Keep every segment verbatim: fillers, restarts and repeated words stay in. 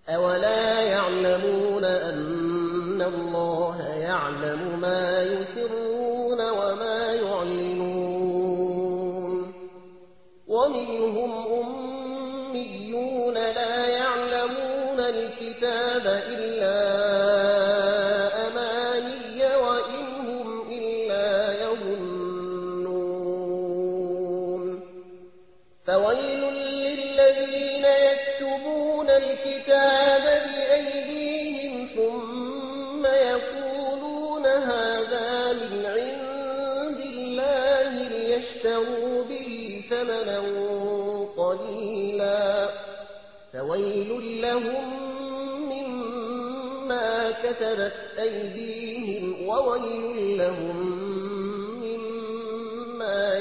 أولا يعلمون أن الله يعلم ما يسرون وما يعلنون ومنهم أميون لا يعلمون الكتاب إلا أماني وإن هم إلا يظنون فويل للذين يكتبون الكتاب بأيديهم ثم يقولون هذا من عند الله ليشتروا به ثمنا قليلا فويل لهم مما كتبت أيديهم وويل لهم مما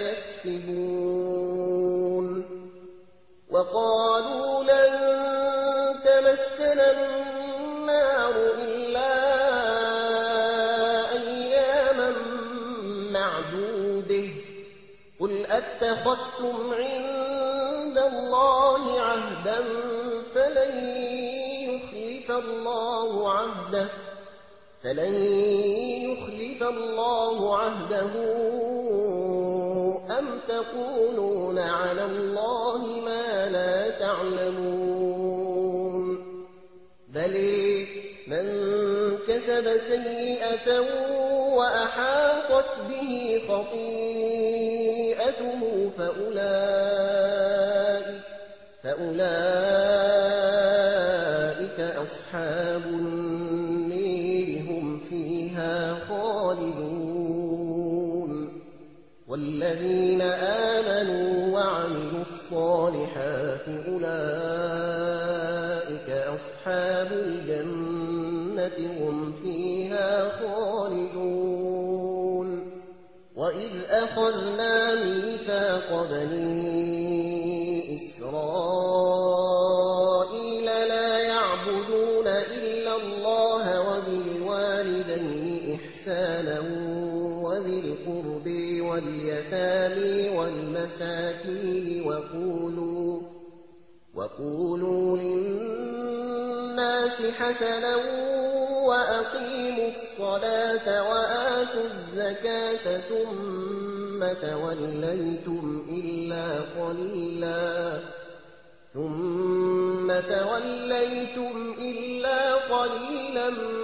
يكسبون وقالوا لن تمسنا النار إلا أياما معدودة قل أتخذتم عند الله عهدا فلن يخلف الله عهده فلن يخلف الله عهده أم تقولون على الله ما لا تعلمون بل من كسب سيئة وأحاطت به خطيئته فأولئك, فأولئك أصحاب النير هم فيها خالدون والذين آمنوا وعملوا الصالحات أولئك أصحاب الجنة هم فيها خالدون وإذ أخذنا ميثاق بني إسرائيل لا يعبدون إلا الله وبالوالدين إحسانا وذي القرب واليتامى والمساكين وقولوا, وقولوا للناس حسنا وأقيموا الصلاة وآتوا الزكاة ثم توليتم إلا قليلا ثم توليتم إلا قليلا